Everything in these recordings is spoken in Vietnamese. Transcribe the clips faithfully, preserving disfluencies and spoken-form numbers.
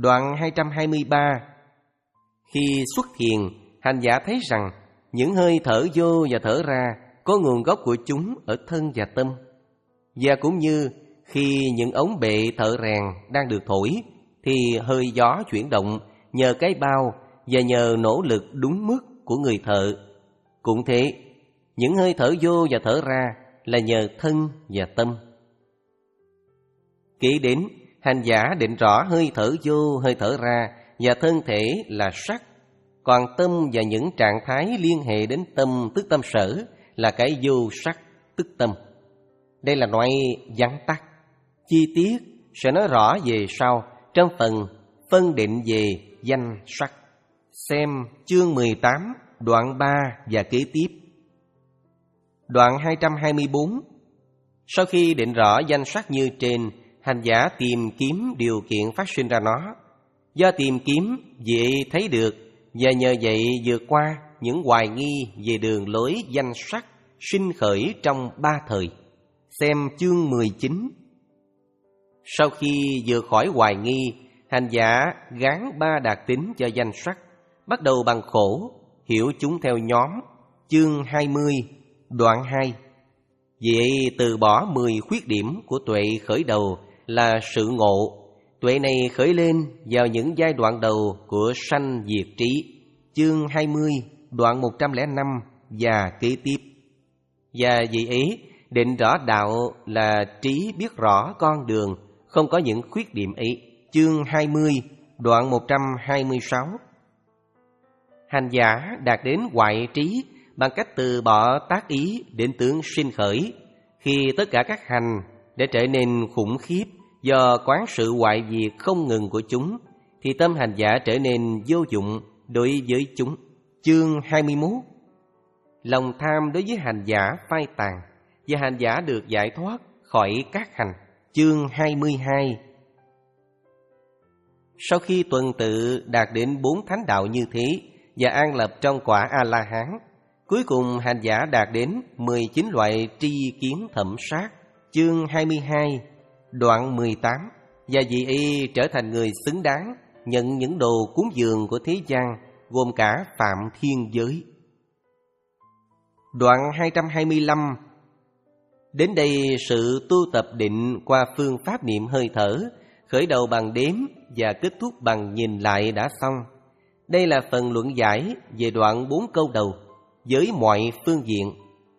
Đoạn hai trăm hai mươi ba. Khi xuất thiền, hành giả thấy rằng những hơi thở vô và thở ra có nguồn gốc của chúng ở thân và tâm. Và cũng như khi những ống bệ thợ rèn đang được thổi, thì hơi gió chuyển động nhờ cái bao và nhờ nỗ lực đúng mức của người thợ. Cũng thế, những hơi thở vô và thở ra là nhờ thân và tâm. Kế đến, hành giả định rõ hơi thở vô, hơi thở ra và thân thể là sắc. Còn tâm và những trạng thái liên hệ đến tâm tức tâm sở là cái vô sắc tức tâm. Đây là loại vắn tắt. Chi tiết sẽ nói rõ về sau trong phần phân định về danh sắc. Xem chương mười tám, đoạn ba và kế tiếp. Đoạn hai trăm hai mươi bốn. Sau khi định rõ danh sắc như trên, hành giả tìm kiếm điều kiện phát sinh ra nó. Do tìm kiếm, vị thấy được, và nhờ vậy vượt qua những hoài nghi về đường lối danh sắc sinh khởi trong ba thời. Xem chương mười chín. Sau khi vượt khỏi hoài nghi, hành giả gán ba đặc tính cho danh sắc, bắt đầu bằng khổ, hiểu chúng theo nhóm. Chương hai mươi, đoạn hai. Vậy từ bỏ mười khuyết điểm của tuệ khởi đầu là sự ngộ. Tuệ này khởi lên vào những giai đoạn đầu của sanh diệt trí. Chương hai mươi, đoạn một trăm lẻ năm và kế tiếp. Và vì ấy, định rõ đạo là trí biết rõ con đường, không có những khuyết điểm ấy. Chương hai mươi, đoạn một trăm hai mươi sáu. Hành giả đạt đến hoại trí bằng cách từ bỏ tác ý đến tướng sinh khởi. Khi tất cả các hành đã trở nên khủng khiếp do quán sự hoại diệt không ngừng của chúng, thì tâm hành giả trở nên vô dụng đối với chúng. Chương hai mươi mốt. Lòng tham đối với hành giả phai tàn, và hành giả được giải thoát khỏi các hành. Chương hai mươi hai. Sau khi tuần tự đạt đến bốn thánh đạo như thế và an lập trong quả A-la-hán, cuối cùng hành giả đạt đến mười chín loại tri kiến thẩm sát. Chương hai mươi hai, đoạn mười tám. Và vì y trở thành người xứng đáng nhận những đồ cúng dường của thế gian, gồm cả phạm thiên giới. Đoạn hai trăm hai mươi lăm. Đến đây sự tu tập định qua phương pháp niệm hơi thở, khởi đầu bằng đếm và kết thúc bằng nhìn lại đã xong. Đây là phần luận giải về đoạn bốn câu đầu với mọi phương diện.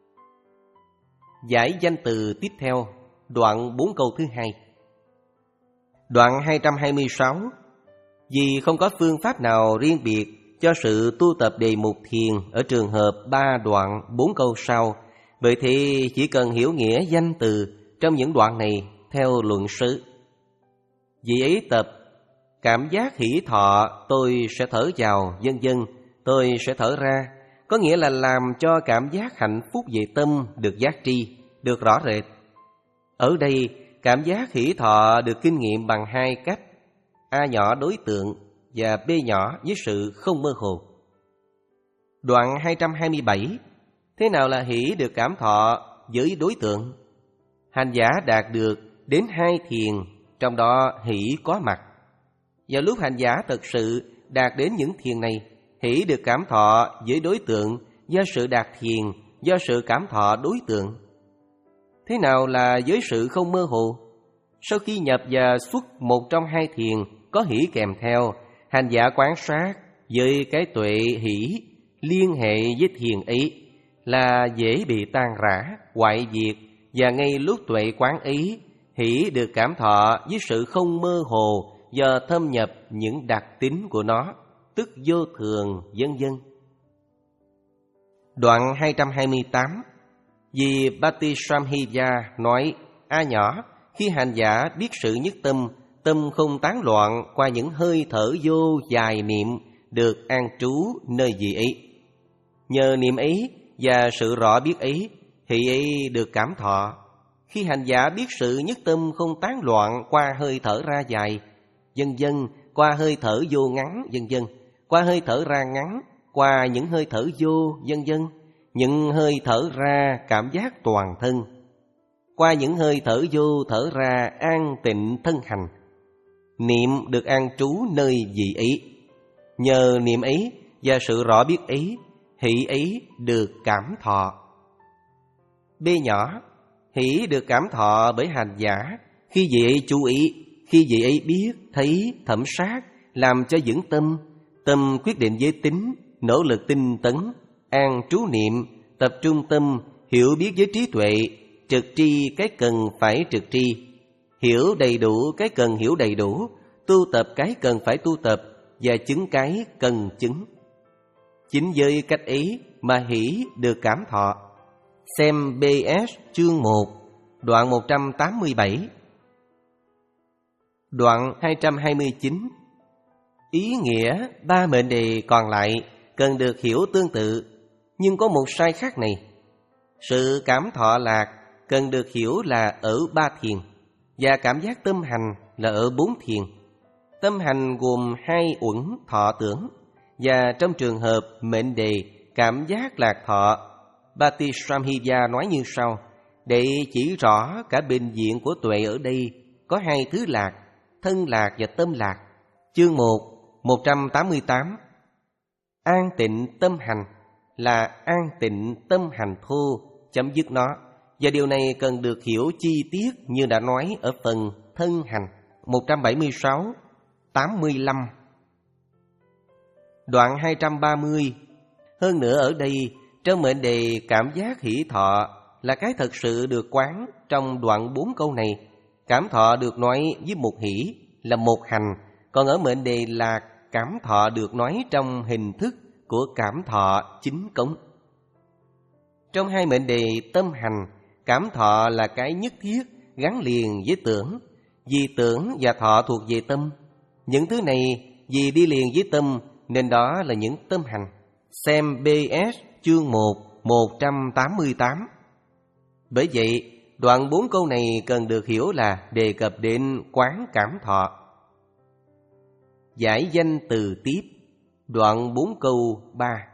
Giải danh từ tiếp theo, đoạn bốn câu thứ hai. Đoạn hai trăm hai mươi sáu. Vì không có phương pháp nào riêng biệt cho sự tu tập đề mục thiền ở trường hợp ba đoạn bốn câu sau, bởi thì chỉ cần hiểu nghĩa danh từ trong những đoạn này theo luận sự. Vì ấy tập cảm giác hỷ thọ, tôi sẽ thở vào, vân vân, tôi sẽ thở ra, có nghĩa là làm cho cảm giác hạnh phúc về tâm được giác tri, được rõ rệt. Ở đây, cảm giác hỷ thọ được kinh nghiệm bằng hai cách: A nhỏ đối tượng và B nhỏ với sự không mơ hồ. Đoạn hai trăm hai mươi bảy. Thế nào là hỷ được cảm thọ với đối tượng? Hành giả đạt được đến hai thiền, trong đó hỷ có mặt. Vào lúc hành giả thật sự đạt đến những thiền này, hỷ được cảm thọ với đối tượng do sự đạt thiền, do sự cảm thọ đối tượng. Thế nào là với sự không mơ hồ? Sau khi nhập và xuất một trong hai thiền có hỷ kèm theo, hành giả quán sát với cái tuệ hỷ liên hệ với thiền ấy là dễ bị tan rã, hoại diệt, và ngay lúc tuệ quán ý, hỷ được cảm thọ với sự không mơ hồ do thâm nhập những đặc tính của nó, tức vô thường, vân vân. Đoạn hai trăm hai mươi tám. Vì Bhattisamhita nói: A nhỏ, khi hành giả biết sự nhất tâm, tâm không tán loạn qua những hơi thở vô dài niệm, được an trú nơi vị ấy. Nhờ niệm ấy và sự rõ biết ấy, hỷ ấy được cảm thọ. Khi hành giả biết sự nhất tâm không tán loạn qua hơi thở ra dài, vân vân, qua hơi thở vô ngắn, vân vân, qua hơi thở ra ngắn, qua những hơi thở vô, vân vân, những hơi thở ra cảm giác toàn thân, qua những hơi thở vô thở ra an tịnh thân hành. niệm được an trú nơi vị ấy. Nhờ niệm ấy và sự rõ biết ấy, hỷ ấy được cảm thọ. B nhỏ, hỷ được cảm thọ bởi hành giả khi vị ấy chú ý, khi vị ấy biết, thấy, thẩm sát, làm cho vững tâm, tâm quyết định giới tính, nỗ lực tinh tấn, an trú niệm, tập trung tâm, hiểu biết với trí tuệ, trực tri cái cần phải trực tri, hiểu đầy đủ cái cần hiểu đầy đủ, tu tập cái cần phải tu tập và chứng cái cần chứng. Chính với cách ấy mà hỷ được cảm thọ. Xem bê ét chương một, đoạn một trăm tám mươi bảy. Đoạn hai trăm hai mươi chín. Ý nghĩa ba mệnh đề còn lại cần được hiểu tương tự, nhưng có một sai khác này. Sự cảm thọ lạc cần được hiểu là ở ba thiền, và cảm giác tâm hành là ở bốn thiền. Tâm hành gồm hai uẩn thọ tưởng, và trong trường hợp mệnh đề cảm giác lạc thọ, Bhattisamhita nói như sau: để chỉ rõ cả bệnh viện của tuệ ở đây có hai thứ lạc, thân lạc và tâm lạc. Chương một, một trăm tám mươi tám. An tịnh tâm hành là an tịnh tâm hành thô, chấm dứt nó, và điều này cần được hiểu chi tiết như đã nói ở phần thân hành. Một trăm bảy mươi sáu, tám mươi lăm. Đoạn hai trăm ba mươi. Hơn nữa ở đây, trong mệnh đề cảm giác hỷ thọ là cái thật sự được quán trong đoạn bốn câu này. Cảm thọ được nói với một hỷ là một hành, còn ở mệnh đề là cảm thọ được nói trong hình thức của cảm thọ chính cống. Trong hai mệnh đề tâm hành, cảm thọ là cái nhất thiết gắn liền với tưởng, vì tưởng và thọ thuộc về tâm. Những thứ này vì đi liền với tâm nên đó là những tâm hành. Xem bê ét chương một, một trăm tám mươi tám. Bởi vậy, đoạn bốn câu này cần được hiểu là đề cập đến quán cảm thọ. Giải danh từ tiếp. Đoạn bốn câu ba.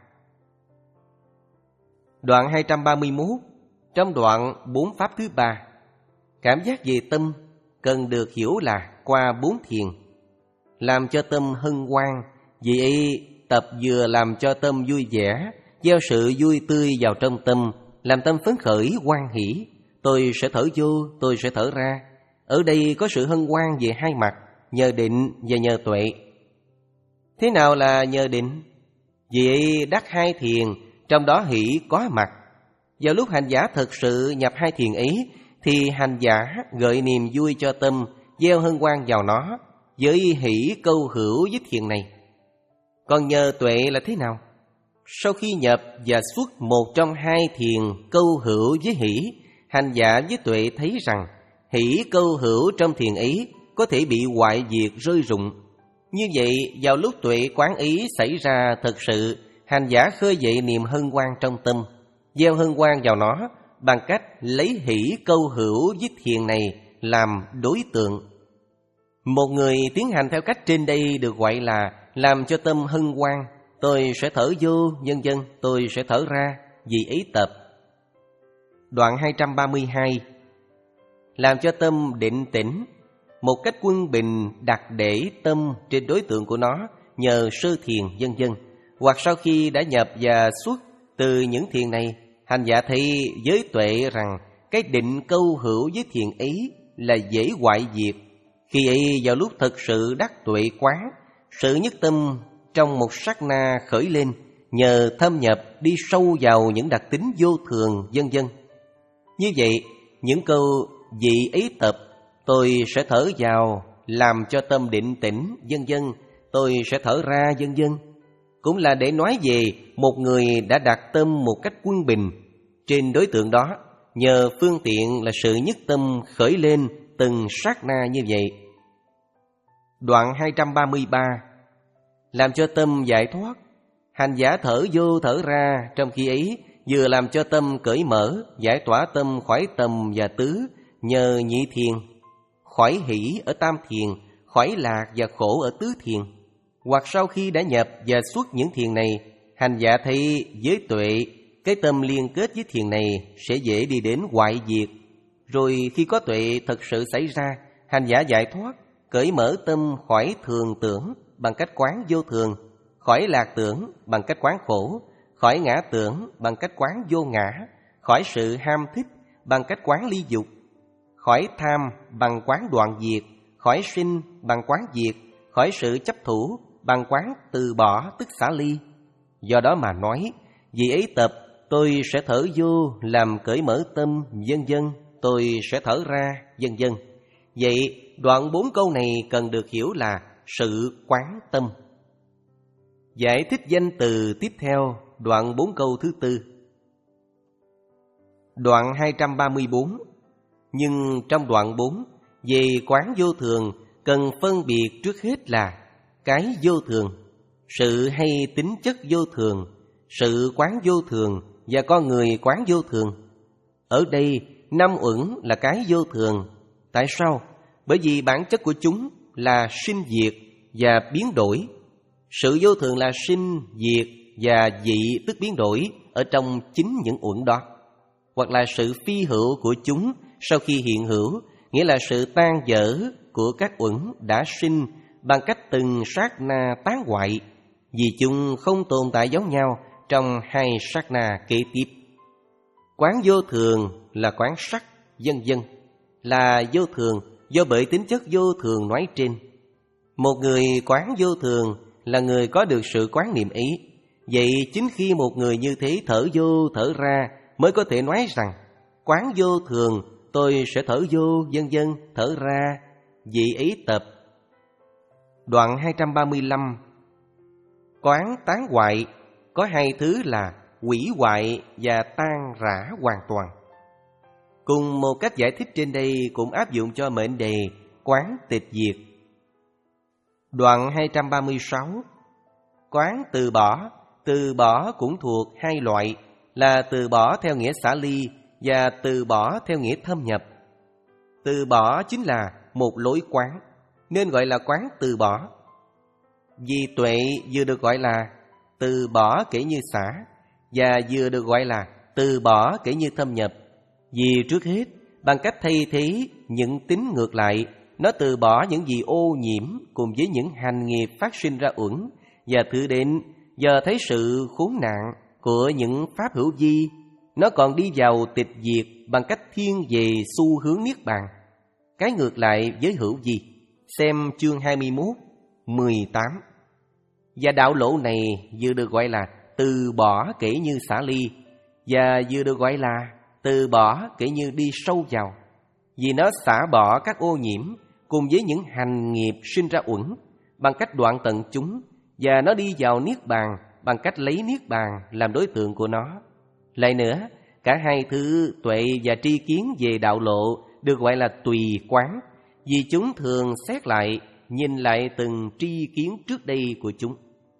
Đoạn hai trăm ba mươi mốt. Trong đoạn bốn pháp thứ ba, cảm giác về tâm cần được hiểu là qua bốn thiền, làm cho tâm hân hoan. Vì ấy tập vừa làm cho tâm vui vẻ, gieo sự vui tươi vào trong tâm, làm tâm phấn khởi hoan hỷ. Tôi sẽ thở vô, tôi sẽ thở ra. Ở đây có sự hân hoan về hai mặt, nhờ định và nhờ tuệ. Thế nào là nhờ định? Vì ấy đắc hai thiền, trong đó hỷ có mặt. Vào lúc hành giả thực sự nhập hai thiền ấy, thì hành giả gợi niềm vui cho tâm, gieo hân hoan vào nó, với hỷ câu hữu với thiền này. Còn nhờ tuệ là thế nào? Sau khi nhập và xuất một trong hai thiền câu hữu với hỷ, hành giả với tuệ thấy rằng hỷ câu hữu trong thiền ấy có thể bị hoại diệt rơi rụng. Như vậy, vào lúc tuệ quán ý xảy ra thật sự, hành giả khơi dậy niềm hân hoan trong tâm, gieo hân hoan vào nó bằng cách lấy hỷ câu hữu với thiền này làm đối tượng. Một người tiến hành theo cách trên đây được gọi là làm cho tâm hân hoan. Tôi sẽ thở vô, vân vân, tôi sẽ thở ra, vì ấy tập. Đoạn hai trăm ba mươi hai. Làm cho tâm định tĩnh, một cách quân bình đặt để tâm trên đối tượng của nó nhờ sơ thiền, vân vân. Hoặc sau khi đã nhập và xuất từ những thiền này, hành giả thấy với tuệ rằng cái định câu hữu với thiền ấy là dễ hoại diệt. Khi ấy vào lúc thực sự đắc tuệ quán, sự nhất tâm trong một sát na khởi lên, nhờ thâm nhập đi sâu vào những đặc tính vô thường, vân vân. Như vậy, những câu vị ấy tập, tôi sẽ thở vào, làm cho tâm định tĩnh, vân vân, tôi sẽ thở ra, vân vân, cũng là để nói về một người đã đặt tâm một cách quân bình trên đối tượng đó, nhờ phương tiện là sự nhất tâm khởi lên từng sát na như vậy. Đoạn hai trăm ba mươi ba. Làm cho tâm giải thoát, hành giả thở vô thở ra, trong khi ấy vừa làm cho tâm cởi mở, giải tỏa tâm khỏi tầm và tứ nhờ nhị thiền, khỏi hỷ ở tam thiền, khỏi lạc và khổ ở tứ thiền. Hoặc sau khi đã nhập và xuất những thiền này, hành giả thấy với tuệ cái tâm liên kết với thiền này sẽ dễ đi đến hoại diệt. Rồi khi có tuệ thật sự xảy ra, hành giả giải thoát, cởi mở tâm khỏi thường tưởng bằng cách quán vô thường, khỏi lạc tưởng bằng cách quán khổ, khỏi ngã tưởng bằng cách quán vô ngã, khỏi sự ham thích bằng cách quán ly dục, khỏi tham bằng quán đoạn diệt, khỏi sinh bằng quán diệt, khỏi sự chấp thủ bằng quán từ bỏ tức xả ly. Do đó mà nói, vì ấy tập tôi sẽ thở vô làm cởi mở tâm, vân vân, tôi sẽ thở ra, vân vân. Vậy đoạn bốn câu này cần được hiểu là sự quán tâm. Giải thích danh từ tiếp theo, đoạn bốn câu thứ tư. Đoạn hai trăm ba mươi bốn. Nhưng trong đoạn bốn, về quán vô thường cần phân biệt trước hết là cái vô thường, sự hay tính chất vô thường, sự quán vô thường và con người quán vô thường. Ở đây năm uẩn là cái vô thường. Tại sao? Bởi vì bản chất của chúng là sinh diệt và biến đổi. Sự vô thường là sinh, diệt và dị tức biến đổi ở trong chính những uẩn đó. Hoặc là sự phi hữu của chúng sau khi hiện hữu, nghĩa là sự tan vỡ của các uẩn đã sinh bằng cách từng sát na tán hoại, vì chúng không tồn tại giống nhau trong hai sát na kế tiếp. Quán vô thường là quán sắc, vân vân, là vô thường do bởi tính chất vô thường nói trên. Một người quán vô thường là người có được sự quán niệm ấy. Vậy chính khi một người như thế thở vô thở ra mới có thể nói rằng quán vô thường, tôi sẽ thở vô, vân vân, thở ra, vì ấy tập. Đoạn hai trăm ba mươi lăm. Quán tán hoại có hai thứ là hủy hoại và tan rã hoàn toàn. Cùng một cách giải thích trên đây cũng áp dụng cho mệnh đề quán tịch diệt. Đoạn hai trăm ba mươi sáu. Quán từ bỏ. Từ bỏ cũng thuộc hai loại là từ bỏ theo nghĩa xả ly và từ bỏ theo nghĩa thâm nhập. Từ bỏ chính là một lối quán, nên gọi là quán từ bỏ. Vì tuệ vừa được gọi là từ bỏ kể như xả, và vừa được gọi là từ bỏ kể như thâm nhập. Vì trước hết, bằng cách thay thế những tính ngược lại, nó từ bỏ những gì ô nhiễm cùng với những hành nghiệp phát sinh ra uẩn, và thử đến giờ thấy sự khốn nạn của những pháp hữu vi, nó còn đi vào tịch diệt bằng cách thiên về xu hướng niết bàn. Cái ngược lại với hữu vi, xem chương hai mươi mốt, mười tám. Và đạo lộ này vừa được gọi là từ bỏ kể như xả ly, và vừa được gọi là từ bỏ kể như đi sâu vào, vì nó xả bỏ các ô nhiễm cùng với những hành nghiệp sinh ra uẩn bằng cách đoạn tận chúng, và nó đi vào niết bàn bằng cách lấy niết bàn làm đối tượng của nó. Lại nữa, cả hai thứ tuệ và tri kiến về đạo lộ được gọi là tùy quán, vì chúng thường xét lại, nhìn lại từng tri kiến trước đây của chúng.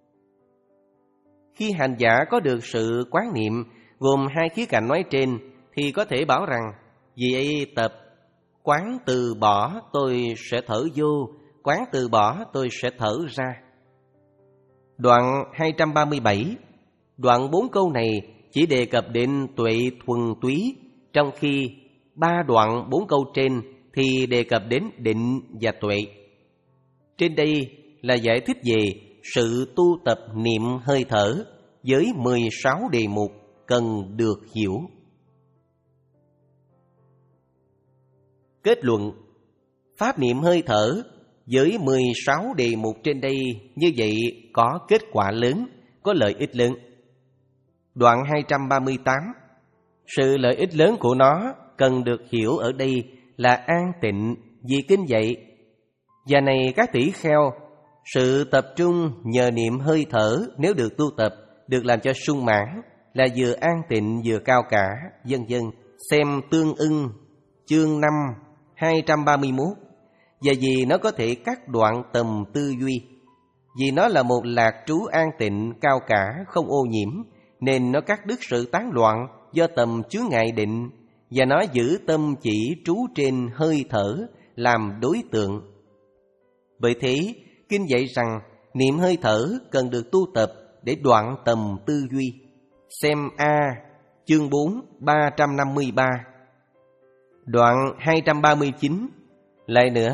Khi hành giả có được sự quán niệm gồm hai khía cạnh nói trên, thì có thể bảo rằng vì ấy tập quán từ bỏ tôi sẽ thở vô, quán từ bỏ tôi sẽ thở ra. Đoạn hai trăm ba mươi bảy. Đoạn bốn câu này chỉ đề cập đến tuệ thuần túy, trong khi ba đoạn bốn câu trên thì đề cập đến định và tuệ. Trên đây là giải thích về sự tu tập niệm hơi thở với mười sáu đề mục cần được hiểu. Kết luận, pháp niệm hơi thở với mười sáu đề mục trên đây như vậy có kết quả lớn, có lợi ích lớn. Đoạn hai trăm ba mươi tám. Sự lợi ích lớn của nó cần được hiểu ở đây là an tịnh vì kinh dạy. Và này các tỷ kheo, sự tập trung nhờ niệm hơi thở nếu được tu tập, được làm cho sung mãn, là vừa an tịnh vừa cao cả, vân vân. Xem tương ưng chương năm hai trăm ba mươi mốt. Và vì nó có thể cắt đoạn tầm tư duy, vì nó là một lạc trú an tịnh cao cả không ô nhiễm, nên nó cắt đứt sự tán loạn do tầm chướng ngại định, và nó giữ tâm chỉ trú trên hơi thở làm đối tượng. Bởi thế, kinh dạy rằng niệm hơi thở cần được tu tập để đoạn tầm tư duy. Xem A, chương bốn, ba trăm năm mươi ba. Đoạn hai trăm ba mươi chín. Lại nữa,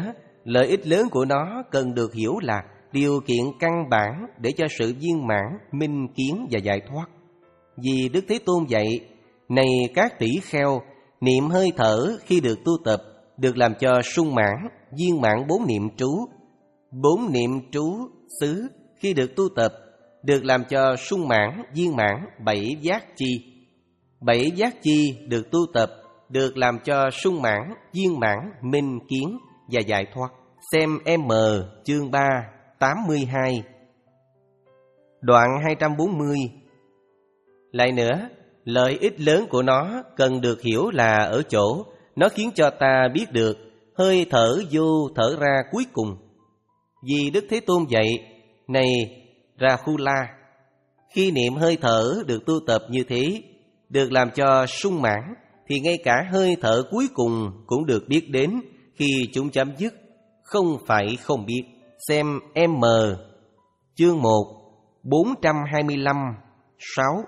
lợi ích lớn của nó cần được hiểu là điều kiện căn bản để cho sự viên mãn, minh kiến và giải thoát. Vì Đức Thế Tôn dạy, này các tỷ kheo, niệm hơi thở khi được tu tập được làm cho sung mãn, viên mãn bốn niệm trú. Bốn niệm trú xứ khi được tu tập được làm cho sung mãn, viên mãn bảy giác chi. Bảy giác chi được tu tập được làm cho sung mãn, viên mãn, minh kiến và giải thoát. Xem M chương ba, tám mươi hai. Đoạn hai trăm bốn mươi. Lại nữa, lợi ích lớn của nó cần được hiểu là ở chỗ nó khiến cho ta biết được hơi thở vô thở ra cuối cùng. Vì Đức Thế Tôn dạy, này Rahula, khi niệm hơi thở được tu tập như thế, được làm cho sung mãn, thì ngay cả hơi thở cuối cùng cũng được biết đến khi chúng chấm dứt, không phải không biết. Xem M chương một, bốn trăm hai mươi lăm, sáu.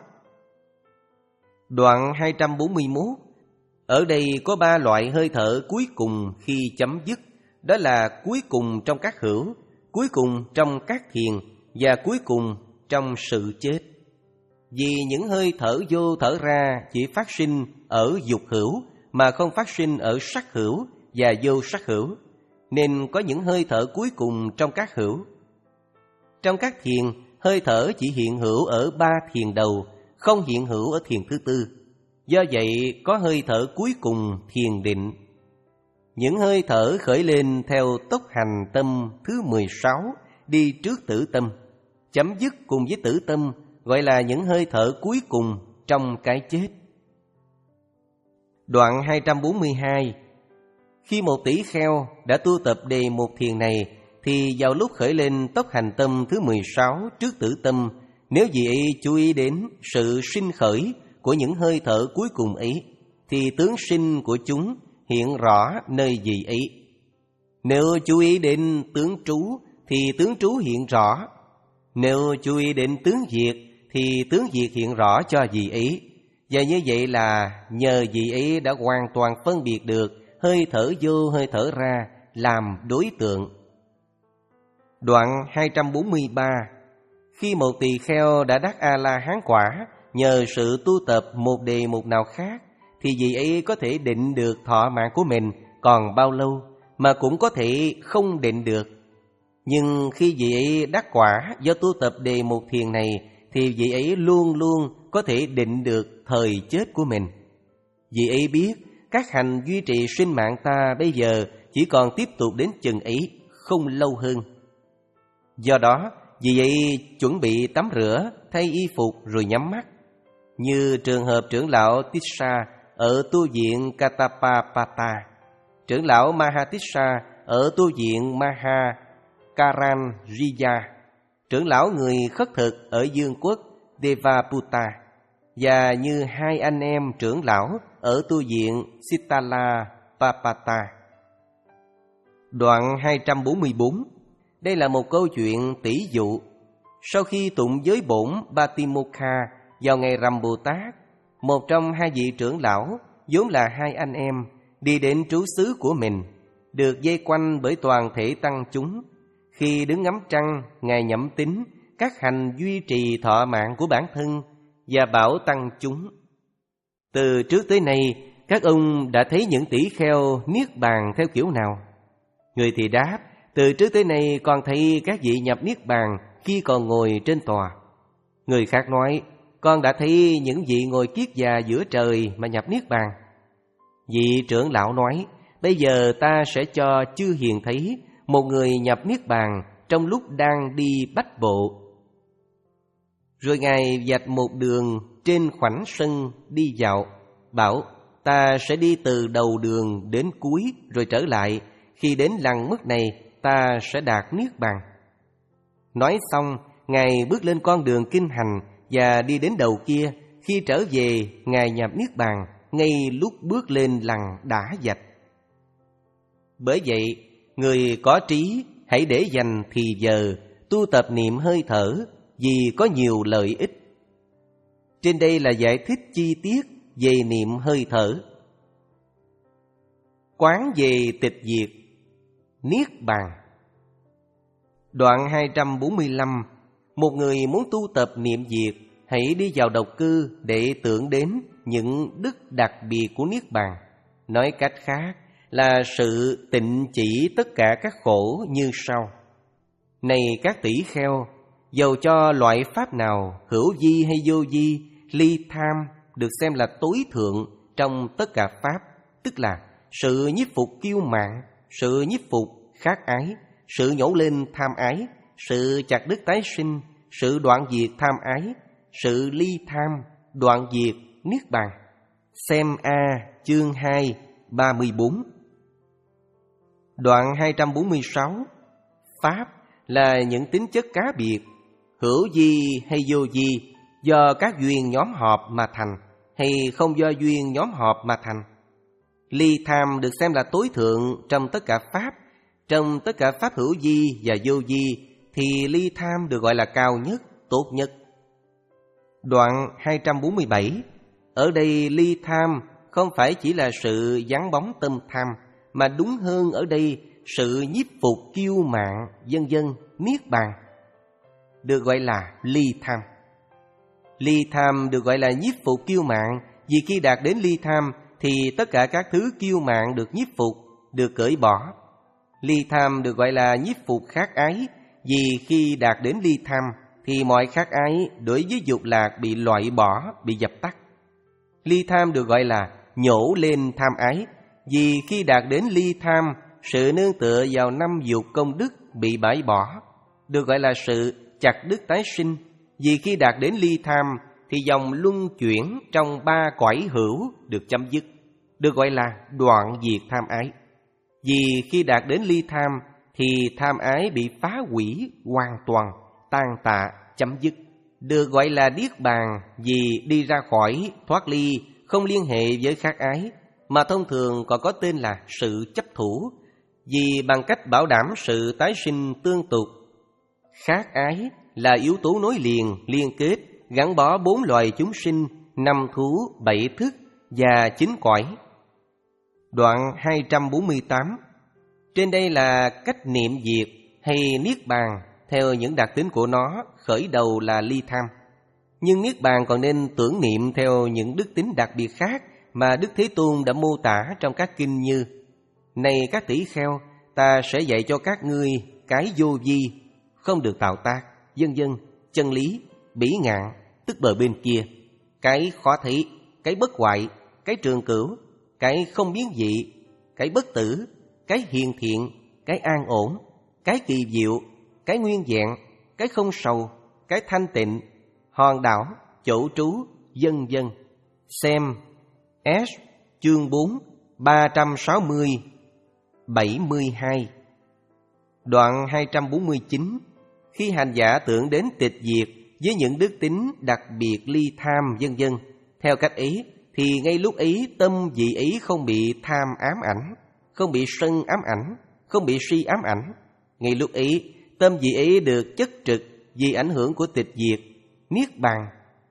Đoạn hai trăm bốn mươi mốt. Ở đây có ba loại hơi thở cuối cùng khi chấm dứt. Đó là cuối cùng trong các hữu, cuối cùng trong các thiền và cuối cùng trong sự chết. Vì những hơi thở vô thở ra chỉ phát sinh ở dục hữu mà không phát sinh ở sắc hữu và vô sắc hữu, nên có những hơi thở cuối cùng trong các hữu. Trong các thiền, hơi thở chỉ hiện hữu ở ba thiền đầu, không hiện hữu ở thiền thứ tư. Do vậy có hơi thở cuối cùng thiền định. Những hơi thở khởi lên theo tốc hành tâm thứ mười sáu, đi trước tử tâm, chấm dứt cùng với tử tâm, gọi là những hơi thở cuối cùng trong cái chết. Đoạn hai trăm bốn mươi hai. Khi một tỷ kheo đã tu tập đề một thiền này, thì vào lúc khởi lên tốc hành tâm thứ mười sáu trước tử tâm, nếu vị ấy chú ý đến sự sinh khởi của những hơi thở cuối cùng ấy, thì tướng sinh của chúng hiện rõ nơi vị ấy. Nếu chú ý đến tướng trú, thì tướng trú hiện rõ. Nếu chú ý đến tướng diệt, thì tướng diệt hiện rõ cho vị ấy. Và như vậy là nhờ vị ấy đã hoàn toàn phân biệt được hơi thở vô hơi thở ra làm đối tượng. Đoạn hai trăm bốn mươi ba. Khi một tỳ kheo đã đắc A-la-hán quả nhờ sự tu tập một đề mục nào khác, thì vị ấy có thể định được thọ mạng của mình còn bao lâu, mà cũng có thể không định được. Nhưng khi vị ấy đắc quả do tu tập đề mục thiền này, thì vị ấy luôn luôn có thể định được thời chết của mình. Vị ấy biết các hành duy trì sinh mạng ta bây giờ chỉ còn tiếp tục đến chừng ấy, không lâu hơn. Do đó, vị ấy chuẩn bị tắm rửa, thay y phục rồi nhắm mắt. Như trường hợp trưởng lão Tissa ở tu viện Katapapata, trưởng lão Mahatissa ở tu viện Maha Karanriya, trưởng lão người khất thực ở dương quốc Devaputta, và như hai anh em trưởng lão ở tu viện Sitala Papata. Đoạn hai trăm bốn mươi bốn. Đây là một câu chuyện tỷ dụ. Sau khi tụng giới bổn Batimokha vào ngày rằm Bồ Tát, một trong hai vị trưởng lão, vốn là hai anh em, đi đến trú xứ của mình, được vây quanh bởi toàn thể tăng chúng. Khi đứng ngắm trăng, Ngài nhẩm tính các hành duy trì thọ mạng của bản thân và bảo tăng chúng: từ trước tới nay, các ông đã thấy những tỷ kheo niết bàn theo kiểu nào? Người thì đáp: từ trước tới nay con thấy các vị nhập niết bàn khi còn ngồi trên tòa. Người khác nói: con đã thấy những vị ngồi kiết già giữa trời mà nhập niết bàn. Vị trưởng lão nói: bây giờ ta sẽ cho chư hiền thấy một người nhập niết bàn trong lúc đang đi bách bộ. Rồi Ngài vạch một đường trên khoảnh sân đi dạo, bảo: ta sẽ đi từ đầu đường đến cuối rồi trở lại. Khi đến lằn mức này, ta sẽ đạt niết bàn. Nói xong, Ngài bước lên con đường kinh hành và đi đến đầu kia. Khi trở về, Ngài nhập niết bàn ngay lúc bước lên lằn đã vạch. Bởi vậy, người có trí hãy để dành thì giờ tu tập niệm hơi thở, vì có nhiều lợi ích. Trên đây là giải thích chi tiết về niệm hơi thở. Quán về tịch diệt. Niết Bàn. Đoạn hai trăm bốn mươi lăm. Một người muốn tu tập niệm diệt, hãy đi vào độc cư để tưởng đến những đức đặc biệt của Niết Bàn. Nói cách khác là sự tịnh chỉ tất cả các khổ như sau. Này các tỷ kheo, dầu cho loại pháp nào, hữu vi hay vô vi, ly tham được xem là tối thượng trong tất cả pháp, tức là sự nhiếp phục kiêu mạn, sự nhiếp phục khát ái, sự nhổ lên tham ái, sự chặt đứt tái sinh, sự đoạn diệt tham ái, sự ly tham, đoạn diệt Niết Bàn. Xem A chương hai, ba mươi bốn. Đoạn hai trăm bốn mươi sáu. Pháp là những tính chất cá biệt, hữu vi hay vô vi, do các duyên nhóm họp mà thành, hay không do duyên nhóm họp mà thành. Ly tham được xem là tối thượng trong tất cả pháp. Trong tất cả pháp hữu vi và vô vi thì ly tham được gọi là cao nhất, tốt nhất. Đoạn hai trăm bốn mươi bảy. Ở đây ly tham không phải chỉ là sự vắng bóng tâm tham, mà đúng hơn ở đây sự nhiếp phục kiêu mạn, vân vân, Niết Bàn được gọi là ly tham. Ly tham được gọi là nhiếp phục kiêu mạn, vì khi đạt đến ly tham thì tất cả các thứ kiêu mạn được nhiếp phục, được cởi bỏ. Ly tham được gọi là nhiếp phục khát ái, vì khi đạt đến ly tham thì mọi khát ái đối với dục lạc bị loại bỏ, bị dập tắt. Ly tham được gọi là nhổ lên tham ái, vì khi đạt đến ly tham, sự nương tựa vào năm dục công đức bị bãi bỏ, được gọi là sự chặt đứt tái sinh. Vì khi đạt đến ly tham thì dòng luân chuyển trong ba cõi hữu được chấm dứt, được gọi là đoạn diệt tham ái. Vì khi đạt đến ly tham thì tham ái bị phá hủy hoàn toàn, tan tạ, chấm dứt, được gọi là Niết Bàn. Vì đi ra khỏi, thoát ly, không liên hệ với khát ái, mà thông thường còn có tên là sự chấp thủ, vì bằng cách bảo đảm sự tái sinh tương tục. Khát ái là yếu tố nối liền, liên kết, gắn bó bốn loài chúng sinh, năm thú, bảy thức và chín cõi. Đoạn hai trăm bốn mươi tám. Trên đây là cách niệm diệt hay Niết Bàn theo những đặc tính của nó, khởi đầu là ly tham. Nhưng Niết Bàn còn nên tưởng niệm theo những đức tính đặc biệt khác mà Đức Thế Tôn đã mô tả trong các kinh như: Này các tỷ kheo, ta sẽ dạy cho các ngươi cái vô vi, không được tạo tác, vân vân, chân lý, bỉ ngạn, tức bờ bên kia, cái khó thấy, cái bất hoại, cái trường cửu, cái không biến dị, cái bất tử, cái hiền thiện, cái an ổn, cái kỳ diệu, cái nguyên vẹn, cái không sầu, cái thanh tịnh, hòn đảo, chỗ trú, vân vân. Xem S chương bốn, ba trăm sáu mươi, bảy mươi hai. Đoạn hai trăm bốn mươi chín. Khi hành giả tưởng đến tịch diệt với những đức tính đặc biệt ly tham vân vân, theo cách ấy thì ngay lúc ấy tâm vị ấy không bị tham ám ảnh, không bị sân ám ảnh, không bị si ám ảnh. Ngay lúc ấy tâm vị ấy được chất trực vì ảnh hưởng của tịch diệt, Niết Bàn.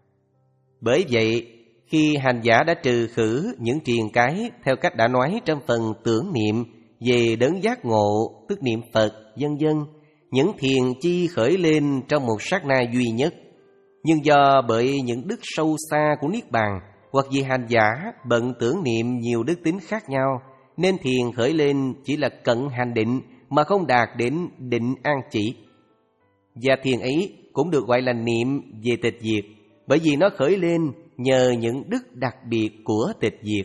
Bởi vậy khi hành giả đã trừ khử những triền cái theo cách đã nói trong phần tưởng niệm về đấng giác ngộ, tức niệm Phật, vân vân, những thiền chi khởi lên trong một sát na duy nhất. Nhưng do bởi những đức sâu xa của Niết Bàn, hoặc vì hành giả bận tưởng niệm nhiều đức tính khác nhau, nên thiền khởi lên chỉ là cận hành định mà không đạt đến định an chỉ. Và thiền ấy cũng được gọi là niệm về tịch diệt, bởi vì nó khởi lên nhờ những đức đặc biệt của tịch diệt.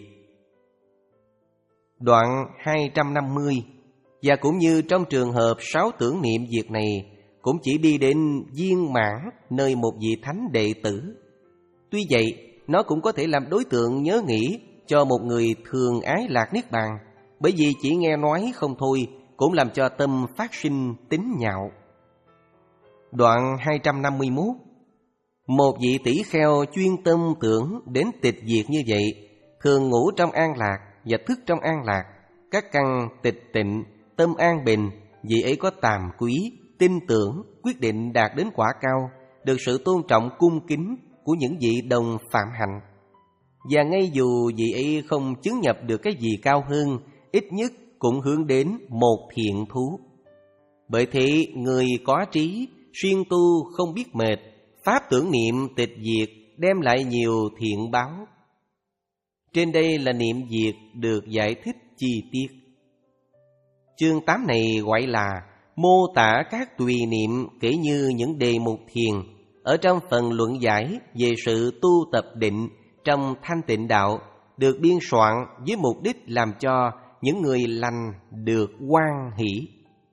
Đoạn hai trăm năm mươi. Và cũng như trong trường hợp sáu tưởng niệm diệt này, cũng chỉ đi đến viên mãn nơi một vị thánh đệ tử. Tuy vậy, nó cũng có thể làm đối tượng nhớ nghĩ cho một người thường ái lạc Niết Bàn, bởi vì chỉ nghe nói không thôi cũng làm cho tâm phát sinh tính nhạo. Đoạn hai trăm năm mươi mốt. Một vị tỷ kheo chuyên tâm tưởng đến tịch diệt như vậy, thường ngủ trong an lạc và thức trong an lạc, các căn tịch tịnh, tâm an bình, vị ấy có tàm quý, tin tưởng, quyết định đạt đến quả cao, được sự tôn trọng cung kính của những vị đồng phạm hạnh. Và ngay dù vị ấy không chứng nhập được cái gì cao hơn, ít nhất cũng hướng đến một thiện thú. Bởi thế người có trí, siêng tu không biết mệt, pháp tưởng niệm tịch diệt, đem lại nhiều thiện báo. Trên đây là niệm diệt được giải thích chi tiết. Chương tám này gọi là mô tả các tùy niệm kể như những đề mục thiền ở trong phần luận giải về sự tu tập định trong thanh tịnh đạo, được biên soạn với mục đích làm cho những người lành được hoan hỷ.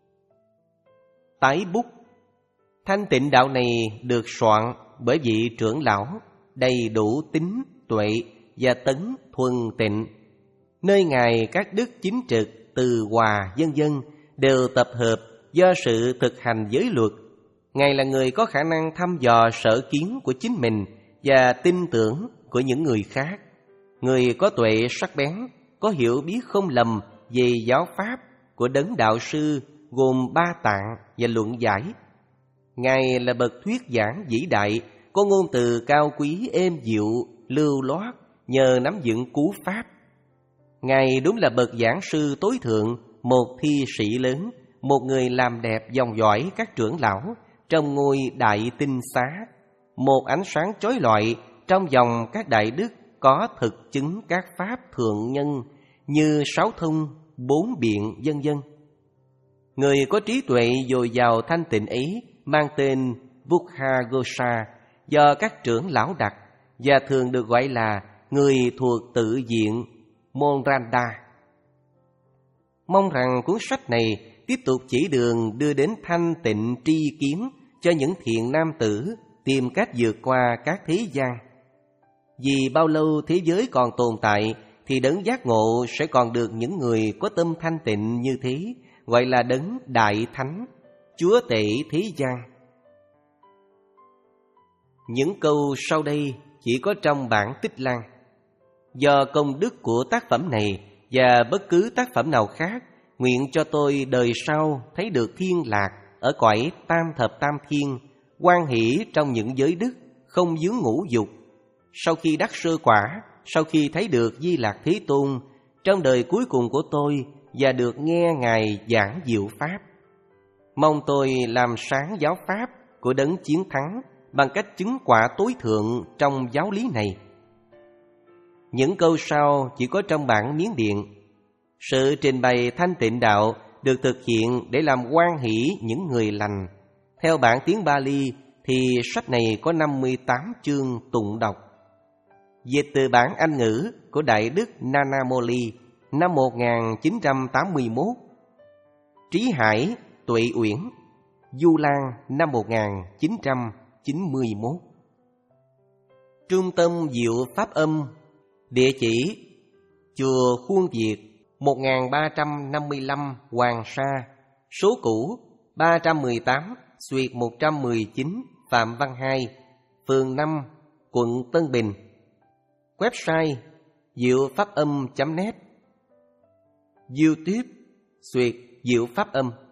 Tái bút. Thanh tịnh đạo này được soạn bởi vị trưởng lão đầy đủ tín, tuệ và tấn thuần tịnh, nơi ngài các đức chính trực, từ hòa vân vân đều tập hợp do sự thực hành giới luật. Ngài là người có khả năng thăm dò sở kiến của chính mình và tin tưởng của những người khác, người có tuệ sắc bén, có hiểu biết không lầm về giáo pháp của đấng đạo sư gồm ba tạng và luận giải. Ngài là bậc thuyết giảng vĩ đại, có ngôn từ cao quý êm dịu, lưu loát nhờ nắm vững cú pháp. Ngài đúng là bậc giảng sư tối thượng, một thi sĩ lớn, một người làm đẹp dòng dõi các trưởng lão trong ngôi đại tinh xá, một ánh sáng chói lọi trong dòng các đại đức có thực chứng các pháp thượng nhân như sáu thông, bốn biện vân vân. Người có trí tuệ dồi dào thanh tịnh ấy mang tên Buddhaghosa do các trưởng lão đặt và thường được gọi là người thuộc tự viện Monranda. Mong rằng cuốn sách này tiếp tục chỉ đường đưa đến thanh tịnh tri kiến cho những thiện nam tử tìm cách vượt qua các thế gian. Vì bao lâu thế giới còn tồn tại thì đấng giác ngộ sẽ còn được những người có tâm thanh tịnh như thế gọi là đấng đại thánh, chúa tể thế gian. Những câu sau đây chỉ có trong bản Tích Lăng. Do công đức của tác phẩm này và bất cứ tác phẩm nào khác, nguyện cho tôi đời sau thấy được thiên lạc ở cõi tam thập tam thiên, hoan hỷ trong những giới đức, không vướng ngũ dục. Sau khi đắc sơ quả, sau khi thấy được Di Lạc Thế Tôn trong đời cuối cùng của tôi và được nghe Ngài giảng diệu pháp, mong tôi làm sáng giáo pháp của đấng chiến thắng bằng cách chứng quả tối thượng trong giáo lý này. Những câu sau chỉ có trong bản Miến Điện. Sự trình bày thanh tịnh đạo được thực hiện để làm hoan hỷ những người lành. Theo bản tiếng Bali thì sách này có năm mươi tám chương tụng đọc. Dịch từ bản Anh ngữ của Đại Đức Nana Moli năm một nghìn chín trăm tám mươi mốt, Trí Hải, Tuệ Uyển, Du Lan năm một nghìn chín trăm chín mươi mốt. Trung tâm Diệu Pháp Âm. Địa chỉ: Chùa Khuôn Việt, một nghìn ba trăm năm mươi lăm Hoàng Sa. Số cũ: ba trăm mười tám Xuyệt một trăm mười chín Phạm Văn Hai, phường năm, quận Tân Bình. Website: diệu pháp âm chấm net. YouTube: Xuyệt Diệu Pháp Âm.